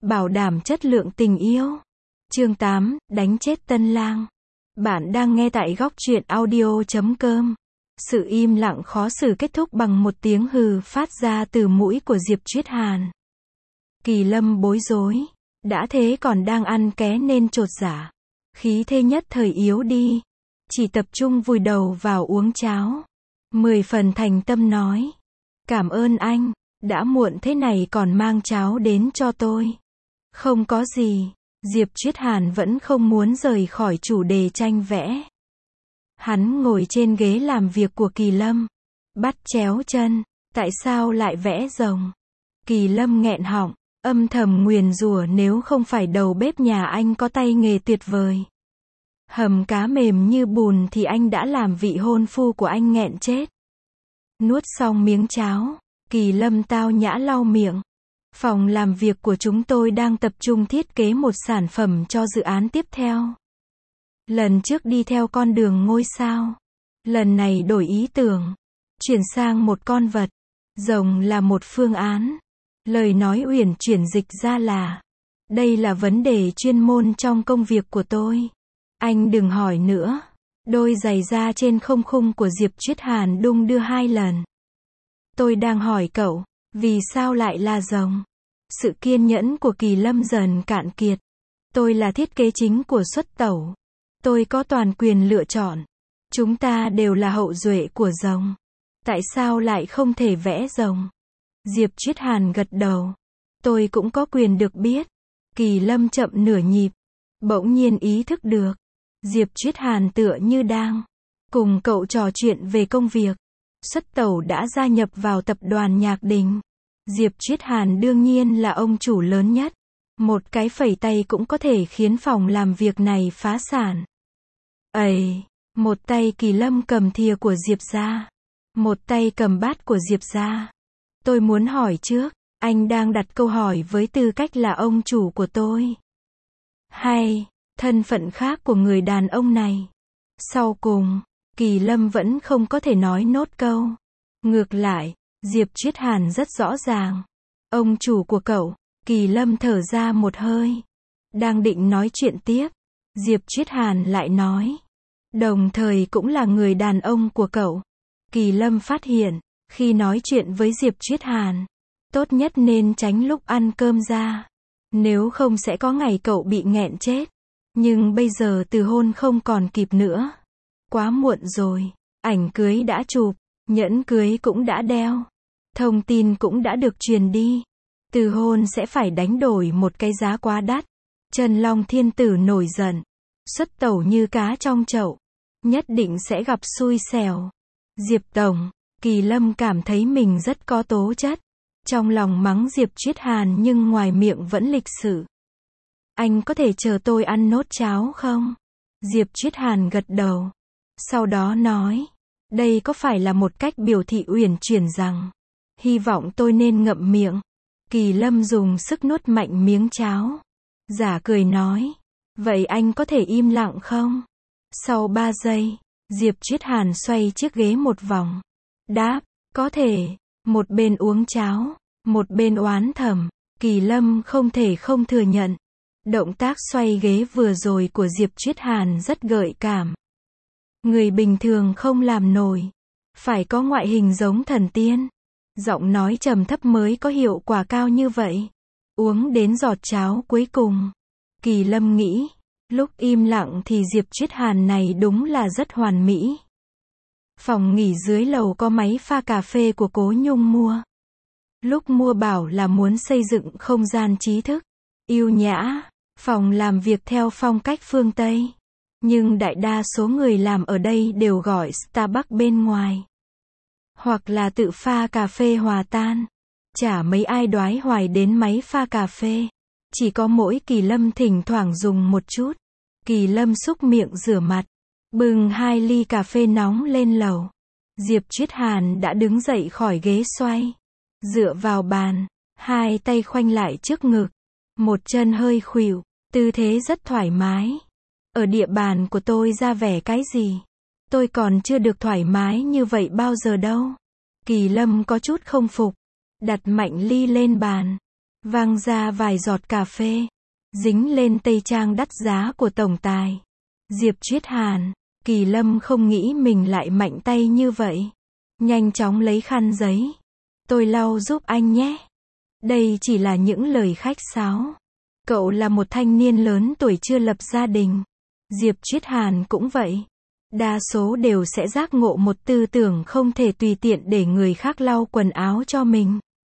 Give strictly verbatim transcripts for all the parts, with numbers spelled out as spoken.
bảo đảm chất lượng tình yêu. Chương tám, đánh chết tân lang. Bạn đang nghe tại góc truyện audio chấm com. Sự im lặng khó xử kết thúc bằng một tiếng hừ phát ra từ mũi của Diệp Triết Hàn. Kỳ Lâm bối rối. Đã thế còn đang ăn ké nên chột dạ. Khí thế nhất thời yếu đi. Chỉ tập trung vùi đầu vào uống cháo. Mười phần thành tâm nói. Cảm ơn anh, đã muộn thế này còn mang cháo đến cho tôi. Không có gì. Diệp Triết Hàn vẫn không muốn rời khỏi chủ đề tranh vẽ. Hắn ngồi trên ghế làm việc của Kỳ Lâm. Bắt chéo chân. Tại sao lại vẽ rồng? Kỳ Lâm nghẹn họng. Âm thầm nguyền rủa nếu không phải đầu bếp nhà anh có tay nghề tuyệt vời. Hầm cá mềm như bùn thì anh đã làm vị hôn phu của anh nghẹn chết. Nuốt xong miếng cháo. Kỳ Lâm tao nhã lau miệng. Phòng làm việc của chúng tôi đang tập trung thiết kế một sản phẩm cho dự án tiếp theo. Lần trước đi theo con đường ngôi sao. Lần này đổi ý tưởng. Chuyển sang một con vật. Rồng là một phương án. Lời nói uyển chuyển dịch ra là. Đây là vấn đề chuyên môn trong công việc của tôi. Anh đừng hỏi nữa. Đôi giày da trên không khung của Diệp Triết Hàn đung đưa hai lần. Tôi đang hỏi cậu. Vì sao lại là rồng? Sự kiên nhẫn của Kỳ Lâm dần cạn kiệt. Tôi là thiết kế chính của xuất tẩu. Tôi có toàn quyền lựa chọn. Chúng ta đều là hậu duệ của rồng. Tại sao lại không thể vẽ rồng? Diệp Triết Hàn gật đầu. Tôi cũng có quyền được biết. Kỳ Lâm chậm nửa nhịp. Bỗng nhiên ý thức được. Diệp Triết Hàn tựa như đang cùng cậu trò chuyện về công việc. Xuất tẩu đã gia nhập vào tập đoàn Nhạc Đình. Diệp Triết Hàn đương nhiên là ông chủ lớn nhất. Một cái phẩy tay cũng có thể khiến phòng làm việc này phá sản. Ây, một tay Kỳ Lâm cầm thìa của Diệp gia. Một tay cầm bát của Diệp gia. Tôi muốn hỏi trước, anh đang đặt câu hỏi với tư cách là ông chủ của tôi. Hay, thân phận khác của người đàn ông này. Sau cùng, Kỳ Lâm vẫn không có thể nói nốt câu. Ngược lại, Diệp Triết Hàn rất rõ ràng. Ông chủ của cậu. Kỳ Lâm thở ra một hơi. Đang định nói chuyện tiếp. Diệp Triết Hàn lại nói. Đồng thời cũng là người đàn ông của cậu. Kỳ Lâm phát hiện, khi nói chuyện với Diệp Triết Hàn, tốt nhất nên tránh lúc ăn cơm ra. Nếu không sẽ có ngày cậu bị nghẹn chết. Nhưng bây giờ từ hôn không còn kịp nữa. Quá muộn rồi. Ảnh cưới đã chụp. Nhẫn cưới cũng đã đeo. Thông tin cũng đã được truyền đi. Từ hôn sẽ phải đánh đổi một cái giá quá đắt. Trần Long Thiên Tử nổi giận. Xuất tẩu như cá trong chậu. Nhất định sẽ gặp xui xẻo. Diệp Tổng. Kỳ Lâm cảm thấy mình rất có tố chất. Trong lòng mắng Diệp Triết Hàn nhưng ngoài miệng vẫn lịch sự. Anh có thể chờ tôi ăn nốt cháo không? Diệp Triết Hàn gật đầu. Sau đó nói. Đây có phải là một cách biểu thị uyển chuyển rằng. Hy vọng tôi nên ngậm miệng. Kỳ Lâm dùng sức nuốt mạnh miếng cháo. Giả cười nói. Vậy anh có thể im lặng không? Sau ba giây, Diệp Triết Hàn xoay chiếc ghế một vòng. Đáp, có thể. Một bên uống cháo, một bên oán thầm. Kỳ Lâm không thể không thừa nhận. Động tác xoay ghế vừa rồi của Diệp Triết Hàn rất gợi cảm. Người bình thường không làm nổi. Phải có ngoại hình giống thần tiên. Giọng nói trầm thấp mới có hiệu quả cao như vậy. Uống đến giọt cháo cuối cùng. Kỳ Lâm nghĩ. Lúc im lặng thì Diệp Triết Hàn này đúng là rất hoàn mỹ. Phòng nghỉ dưới lầu có máy pha cà phê của Cố Nhung mua. Lúc mua bảo là muốn xây dựng không gian trí thức. Yêu nhã. Phòng làm việc theo phong cách phương Tây. Nhưng đại đa số người làm ở đây đều gọi Starbucks bên ngoài. Hoặc là tự pha cà phê hòa tan. Chả mấy ai đoái hoài đến máy pha cà phê. Chỉ có mỗi Kỳ Lâm thỉnh thoảng dùng một chút. Kỳ Lâm xúc miệng rửa mặt. Bưng hai ly cà phê nóng lên lầu. Diệp Triết Hàn đã đứng dậy khỏi ghế xoay. Dựa vào bàn. Hai tay khoanh lại trước ngực. Một chân hơi khuỵu. Tư thế rất thoải mái. Ở địa bàn của tôi ra vẻ cái gì? Tôi còn chưa được thoải mái như vậy bao giờ đâu. Kỳ Lâm có chút không phục. Đặt mạnh ly lên bàn. vang ra vài giọt cà phê, dính lên tây trang đắt giá của tổng tài. Diệp Triết Hàn, Kỳ Lâm không nghĩ mình lại mạnh tay như vậy. Nhanh chóng lấy khăn giấy. Tôi lau giúp anh nhé. Đây chỉ là những lời khách sáo. Cậu là một thanh niên lớn tuổi chưa lập gia đình. Diệp Triết Hàn cũng vậy. Đa số đều sẽ giác ngộ một tư tưởng không thể tùy tiện để người khác lau quần áo cho mình.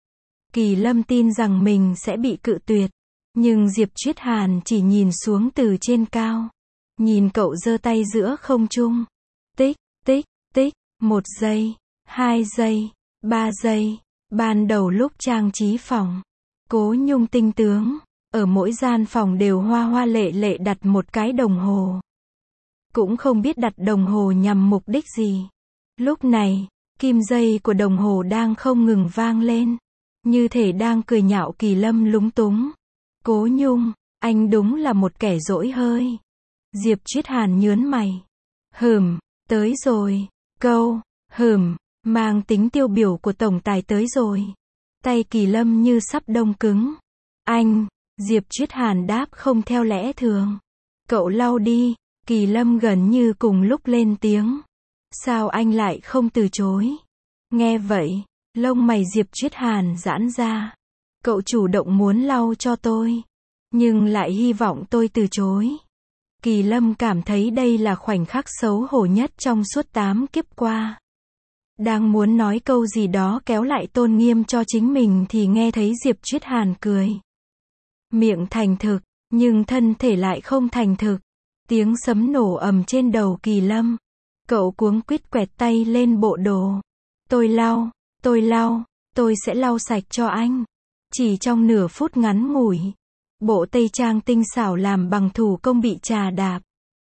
Kỳ Lâm tin rằng mình sẽ bị cự tuyệt. Nhưng Diệp Triết Hàn chỉ nhìn xuống từ trên cao. Nhìn cậu giơ tay giữa không trung. Tích, tích, tích, một giây, hai giây, ba giây. Ban đầu lúc trang trí phòng, Cố Nhung tinh tướng, ở mỗi gian phòng đều hoa hoa lệ lệ đặt một cái đồng hồ. Cũng không biết đặt đồng hồ nhằm mục đích gì. Lúc này, kim dây của đồng hồ đang không ngừng vang lên. Như thể đang cười nhạo Kỳ Lâm lúng túng. Cố Nhung, anh đúng là một kẻ dỗi hơi. Diệp Triết Hàn nhớn mày. Hừm, tới rồi. Câu, hừm, mang tính tiêu biểu của tổng tài tới rồi. Tay Kỳ Lâm như sắp đông cứng. Anh, Diệp Triết Hàn đáp không theo lẽ thường. Cậu lau đi. Kỳ Lâm gần như cùng lúc lên tiếng. Sao anh lại không từ chối? Nghe vậy, lông mày Diệp Triết Hàn giãn ra. Cậu chủ động muốn lau cho tôi, nhưng lại hy vọng tôi từ chối. Kỳ Lâm cảm thấy đây là khoảnh khắc xấu hổ nhất trong suốt tám kiếp qua. Đang muốn nói câu gì đó kéo lại tôn nghiêm cho chính mình thì nghe thấy Diệp Triết Hàn cười. Miệng thành thực, nhưng thân thể lại không thành thực. Tiếng sấm nổ ầm trên đầu Kỳ Lâm. Cậu cuống quýt quẹt tay lên bộ đồ. Tôi lau, tôi lau, tôi sẽ lau sạch cho anh. Chỉ trong nửa phút ngắn ngủi, bộ tây trang tinh xảo làm bằng thủ công bị chà đạp.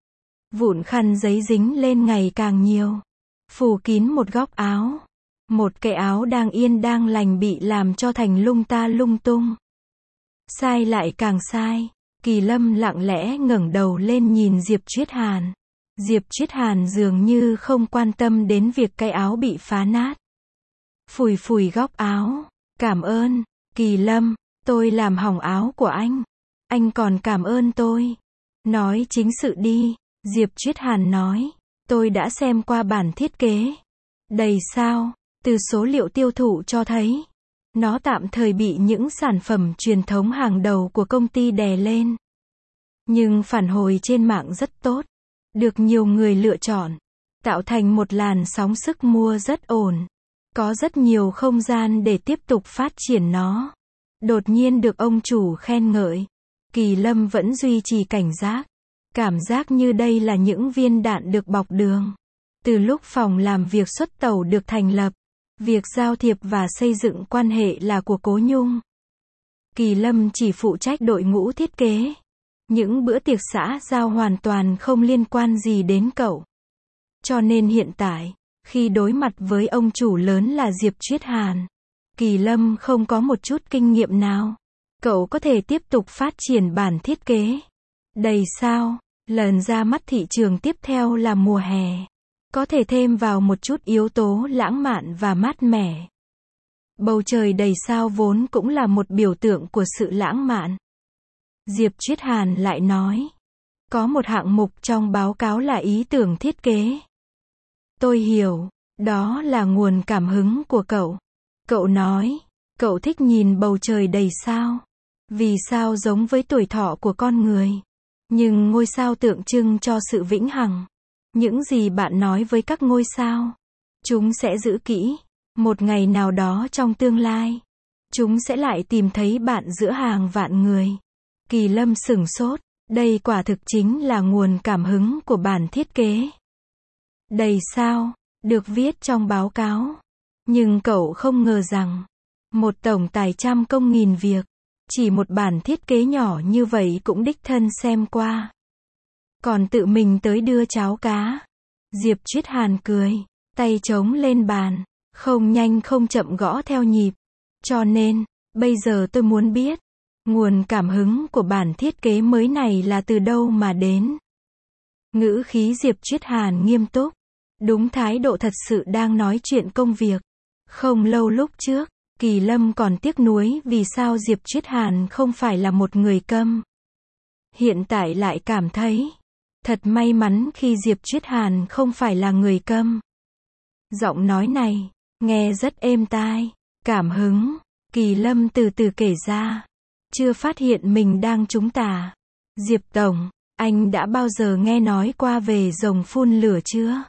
Vụn khăn giấy dính lên ngày càng nhiều. Phủ kín một góc áo. Một cái áo đang yên đang lành bị làm cho thành lung ta lung tung. Sai lại càng sai. Kỳ Lâm lặng lẽ ngẩng đầu lên nhìn Diệp Triết Hàn. Diệp Triết Hàn dường như không quan tâm đến việc cái áo bị phá nát. Phủi phủi góc áo. Cảm ơn, Kỳ Lâm, tôi làm hỏng áo của anh. Anh còn cảm ơn tôi. Nói chính sự đi, Diệp Triết Hàn nói. Tôi đã xem qua bản thiết kế. Đầy sao, từ số liệu tiêu thụ cho thấy. Nó tạm thời bị những sản phẩm truyền thống hàng đầu của công ty đè lên. Nhưng phản hồi trên mạng rất tốt. Được nhiều người lựa chọn. Tạo thành một làn sóng sức mua rất ổn. Có rất nhiều không gian để tiếp tục phát triển nó. Đột nhiên được ông chủ khen ngợi. Kỳ Lâm vẫn duy trì cảnh giác. Cảm giác như đây là những viên đạn được bọc đường. Từ lúc phòng làm việc xuất tẩu được thành lập, việc giao thiệp và xây dựng quan hệ là của Cố Nhung. Kỳ Lâm chỉ phụ trách đội ngũ thiết kế. Những bữa tiệc xã giao hoàn toàn không liên quan gì đến cậu. Cho nên hiện tại, khi đối mặt với ông chủ lớn là Diệp Triết Hàn, Kỳ Lâm không có một chút kinh nghiệm nào. Cậu có thể tiếp tục phát triển bản thiết kế. Đầy sao, lần ra mắt thị trường tiếp theo là mùa hè. Có thể thêm vào một chút yếu tố lãng mạn và mát mẻ. Bầu trời đầy sao vốn cũng là một biểu tượng của sự lãng mạn. Diệp Triết Hàn lại nói. Có một hạng mục trong báo cáo là ý tưởng thiết kế. Tôi hiểu, đó là nguồn cảm hứng của cậu. Cậu nói, cậu thích nhìn bầu trời đầy sao. Vì sao giống với tuổi thọ của con người. Nhưng ngôi sao tượng trưng cho sự vĩnh hằng. Những gì bạn nói với các ngôi sao, chúng sẽ giữ kỹ. Một ngày nào đó trong tương lai, chúng sẽ lại tìm thấy bạn giữa hàng vạn người. Kỳ Lâm sửng sốt. Đây quả thực chính là nguồn cảm hứng của bản thiết kế. Đầy sao, được viết trong báo cáo. Nhưng cậu không ngờ rằng, một tổng tài trăm công nghìn việc, chỉ một bản thiết kế nhỏ như vậy cũng đích thân xem qua. Còn tự mình tới đưa cháo cá. Diệp Triết Hàn cười, tay trống lên bàn, không nhanh không chậm gõ theo nhịp. Cho nên, bây giờ tôi muốn biết, nguồn cảm hứng của bản thiết kế mới này là từ đâu mà đến. Ngữ khí Diệp Triết Hàn nghiêm túc. Đúng thái độ thật sự đang nói chuyện công việc. Không lâu lúc trước, Kỳ Lâm còn tiếc nuối vì sao Diệp Triết Hàn không phải là một người câm. Hiện tại lại cảm thấy thật may mắn khi Diệp Triết Hàn không phải là người câm. Giọng nói này nghe rất êm tai, cảm hứng. Kỳ Lâm từ từ kể ra. Chưa phát hiện mình đang trúng tà. Diệp Tổng, anh đã bao giờ nghe nói qua về rồng phun lửa chưa?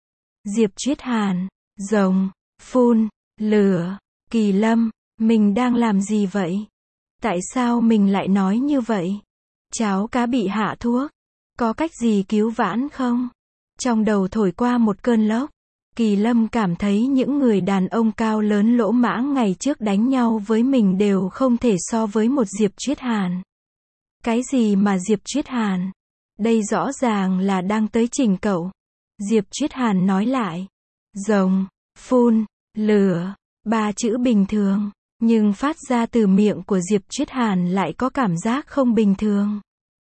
Diệp Triết Hàn, rồng phun lửa. Kỳ Lâm, mình đang làm gì vậy? Tại sao mình lại nói như vậy? Cháo cá bị hạ thuốc. Có cách gì cứu vãn không? Trong đầu thổi qua một cơn lốc. Kỳ Lâm cảm thấy những người đàn ông cao lớn lỗ mãng ngày trước đánh nhau với mình đều không thể so với một Diệp Triết Hàn. Cái gì mà Diệp Triết Hàn? Đây rõ ràng là đang tới trình cậu. Diệp Triết Hàn nói lại. Rồng phun lửa. Ba chữ bình thường. Nhưng phát ra từ miệng của Diệp Triết Hàn lại có cảm giác không bình thường.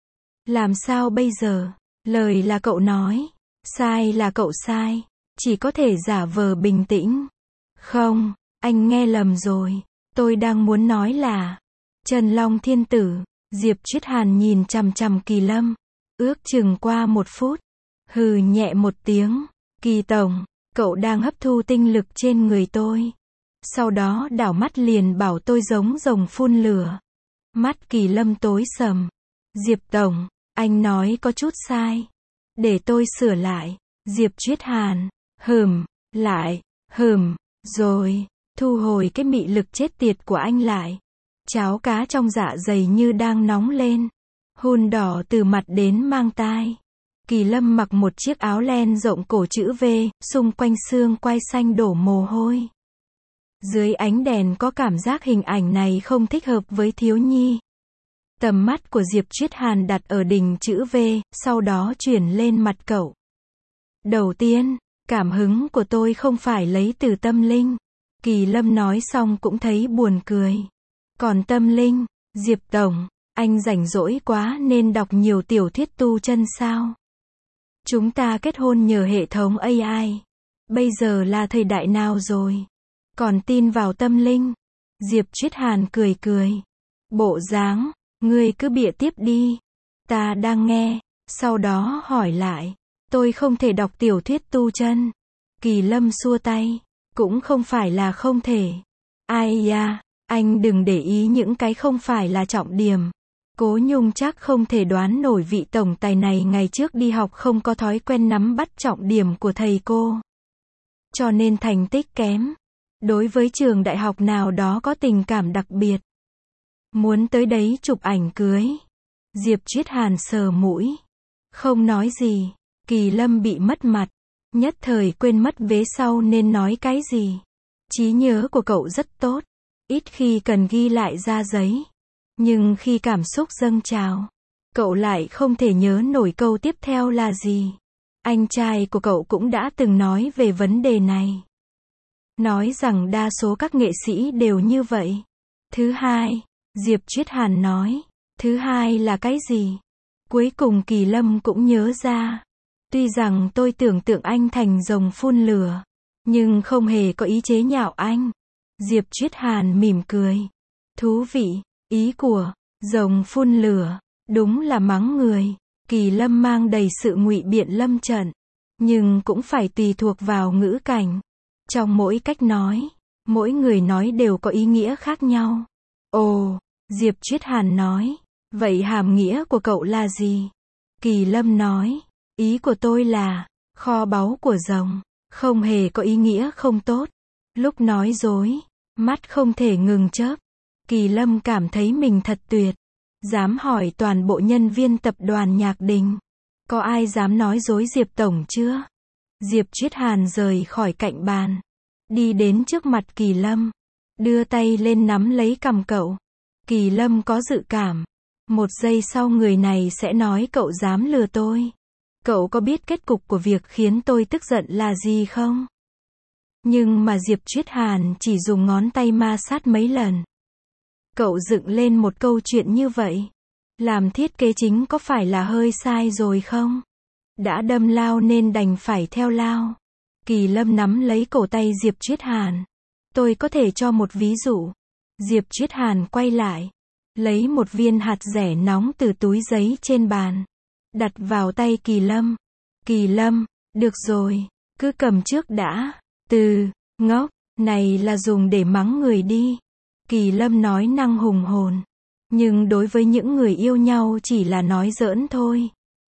Làm sao bây giờ? Lời là cậu nói. Sai là cậu sai. Chỉ có thể giả vờ bình tĩnh. Không, anh nghe lầm rồi. Tôi đang muốn nói là Trần Long Thiên Tử. Diệp Triết Hàn nhìn chằm chằm Kỳ Lâm. Ước chừng qua một phút. Hừ nhẹ một tiếng. Kỳ Tổng, cậu đang hấp thu tinh lực trên người tôi. Sau đó đảo mắt liền bảo tôi giống rồng phun lửa. Mắt Kỳ Lâm tối sầm. Diệp Tổng, anh nói có chút sai. Để tôi sửa lại. Diệp Triết Hàn. Hừm, lại, hừm, rồi, thu hồi cái mị lực chết tiệt của anh lại. Cháo cá trong dạ dày như đang nóng lên. Hun đỏ từ mặt đến mang tai. Kỳ Lâm mặc một chiếc áo len rộng cổ chữ V, xung quanh xương quai xanh đổ mồ hôi. Dưới ánh đèn có cảm giác hình ảnh này không thích hợp với thiếu nhi. Tầm mắt của Diệp Triết Hàn đặt ở đỉnh chữ V, sau đó chuyển lên mặt cậu. Đầu tiên, cảm hứng của tôi không phải lấy từ tâm linh. Kỳ Lâm nói xong cũng thấy buồn cười. Còn tâm linh, Diệp Tổng, anh rảnh rỗi quá nên đọc nhiều tiểu thuyết tu chân sao? Chúng ta kết hôn nhờ hệ thống a i. Bây giờ là thời đại nào rồi? Còn tin vào tâm linh? Diệp Triết Hàn cười cười. Bộ dáng, ngươi cứ bịa tiếp đi. Ta đang nghe. Sau đó hỏi lại. Tôi không thể đọc tiểu thuyết tu chân. Kỳ Lâm xua tay. Cũng không phải là không thể. Ai da, anh đừng để ý những cái không phải là trọng điểm. Cố Nhung chắc không thể đoán nổi vị tổng tài này ngày trước đi học không có thói quen nắm bắt trọng điểm của thầy cô. Cho nên thành tích kém. Đối với trường đại học nào đó có tình cảm đặc biệt. Muốn tới đấy chụp ảnh cưới. Diệp Triết Hàn sờ mũi. Không nói gì. Kỳ Lâm bị mất mặt. Nhất thời quên mất vế sau nên nói cái gì. Trí nhớ của cậu rất tốt. Ít khi cần ghi lại ra giấy. Nhưng khi cảm xúc dâng trào, cậu lại không thể nhớ nổi câu tiếp theo là gì. Anh trai của cậu cũng đã từng nói về vấn đề này. Nói rằng đa số các nghệ sĩ đều như vậy. Thứ hai, Diệp Triết Hàn nói. Thứ hai là cái gì? Cuối cùng Kỳ Lâm cũng nhớ ra. Tuy rằng tôi tưởng tượng anh thành rồng phun lửa, nhưng không hề có ý chế nhạo anh. Diệp Triết Hàn mỉm cười. Thú vị, ý của rồng phun lửa, đúng là mắng người. Kỳ Lâm mang đầy sự ngụy biện lâm trận, nhưng cũng phải tùy thuộc vào ngữ cảnh. Trong mỗi cách nói, mỗi người nói đều có ý nghĩa khác nhau. Ồ, Diệp Triết Hàn nói, vậy hàm nghĩa của cậu là gì? Kỳ Lâm nói, ý của tôi là, kho báu của rồng, không hề có ý nghĩa không tốt. Lúc nói dối, mắt không thể ngừng chớp. Kỳ Lâm cảm thấy mình thật tuyệt. Dám hỏi toàn bộ nhân viên tập đoàn Nhạc Đình. Có ai dám nói dối Diệp Tổng chưa? Diệp Triết Hàn rời khỏi cạnh bàn. Đi đến trước mặt Kỳ Lâm. Đưa tay lên nắm lấy cằm cậu. Kỳ Lâm có dự cảm. Một giây sau người này sẽ nói cậu dám lừa tôi. Cậu có biết kết cục của việc khiến tôi tức giận là gì không? Nhưng mà Diệp Triết Hàn chỉ dùng ngón tay ma sát mấy lần. Cậu dựng lên một câu chuyện như vậy. Làm thiết kế chính có phải là hơi sai rồi không? Đã đâm lao nên đành phải theo lao. Kỳ Lâm nắm lấy cổ tay Diệp Triết Hàn. Tôi có thể cho một ví dụ. Diệp Triết Hàn quay lại, lấy một viên hạt dẻ nóng từ túi giấy trên bàn, đặt vào tay Kỳ Lâm. Kỳ Lâm, được rồi, cứ cầm trước đã. Từ, ngốc, này là dùng để mắng người đi. Kỳ Lâm nói năng hùng hồn. Nhưng đối với những người yêu nhau chỉ là nói giỡn thôi.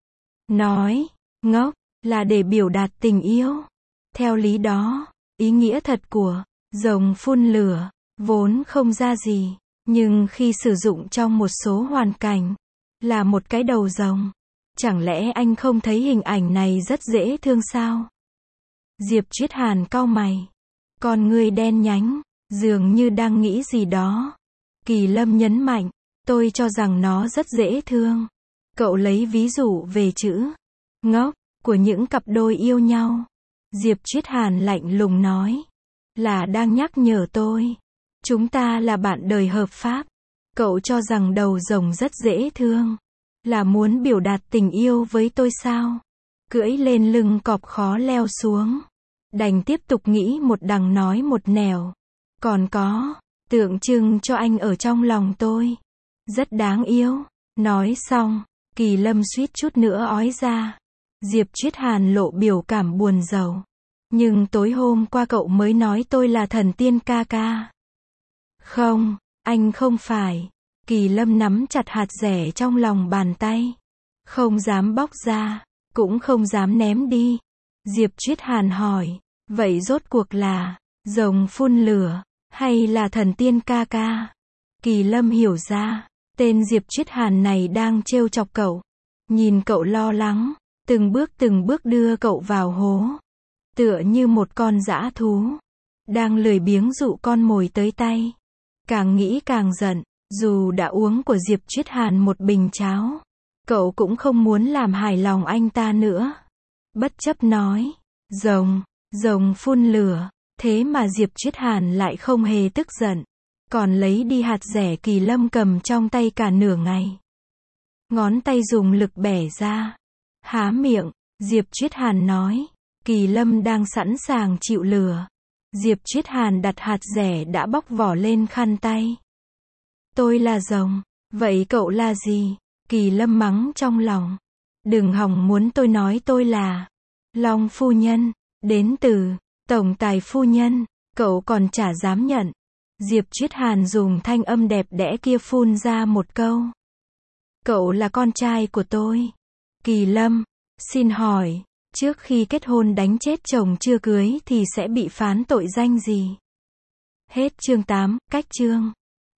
Nói, ngốc, là để biểu đạt tình yêu. Theo lý đó, ý nghĩa thật của rồng phun lửa vốn không ra gì, nhưng khi sử dụng trong một số hoàn cảnh, là một cái đầu rồng. Chẳng lẽ anh không thấy hình ảnh này rất dễ thương sao? Diệp Triết Hàn cau mày, con ngươi đen nhánh, dường như đang nghĩ gì đó. Kỳ Lâm nhấn mạnh, tôi cho rằng nó rất dễ thương. Cậu lấy ví dụ về chữ ngốc của những cặp đôi yêu nhau. Diệp Triết Hàn lạnh lùng nói, là đang nhắc nhở tôi, chúng ta là bạn đời hợp pháp. Cậu cho rằng đầu rồng rất dễ thương, là muốn biểu đạt tình yêu với tôi sao? Cưỡi lên lưng cọp khó leo xuống, đành tiếp tục nghĩ một đằng nói một nẻo. Còn có, tượng trưng cho anh ở trong lòng tôi, rất đáng yêu. Nói xong, Kỳ Lâm suýt chút nữa ói ra. Diệp Triết Hàn lộ biểu cảm buồn rầu. Nhưng tối hôm qua cậu mới nói tôi là thần tiên ca ca. Không, anh không phải. Kỳ Lâm nắm chặt hạt dẻ trong lòng bàn tay, không dám bóc ra, cũng không dám ném đi. Diệp Triết Hàn hỏi, vậy rốt cuộc là rồng phun lửa hay là thần tiên ca ca? Kỳ Lâm hiểu ra, tên Diệp Triết Hàn này đang trêu chọc cậu. Nhìn cậu lo lắng, từng bước từng bước đưa cậu vào hố, tựa như một con dã thú đang lười biếng dụ con mồi tới tay. Càng nghĩ càng giận, dù đã uống của Diệp Triết Hàn một bình cháo, cậu cũng không muốn làm hài lòng anh ta nữa. Bất chấp nói, rồng, rồng phun lửa, thế mà Diệp Triết Hàn lại không hề tức giận, còn lấy đi hạt dẻ Kỳ Lâm cầm trong tay cả nửa ngày. Ngón tay dùng lực bẻ ra, há miệng, Diệp Triết Hàn nói, Kỳ Lâm đang sẵn sàng chịu lửa. Diệp Triết Hàn đặt hạt dẻ đã bóc vỏ lên khăn tay. Tôi là rồng, vậy cậu là gì? Kỳ Lâm mắng trong lòng. Đừng hòng muốn tôi nói tôi là Long phu nhân, đến từ tổng tài phu nhân, cậu còn chả dám nhận. Diệp Triết Hàn dùng thanh âm đẹp đẽ kia phun ra một câu. Cậu là con trai của tôi. Kỳ Lâm, xin hỏi, trước khi kết hôn đánh chết chồng chưa cưới thì sẽ bị phán tội danh gì? Hết chương tám, cách chương.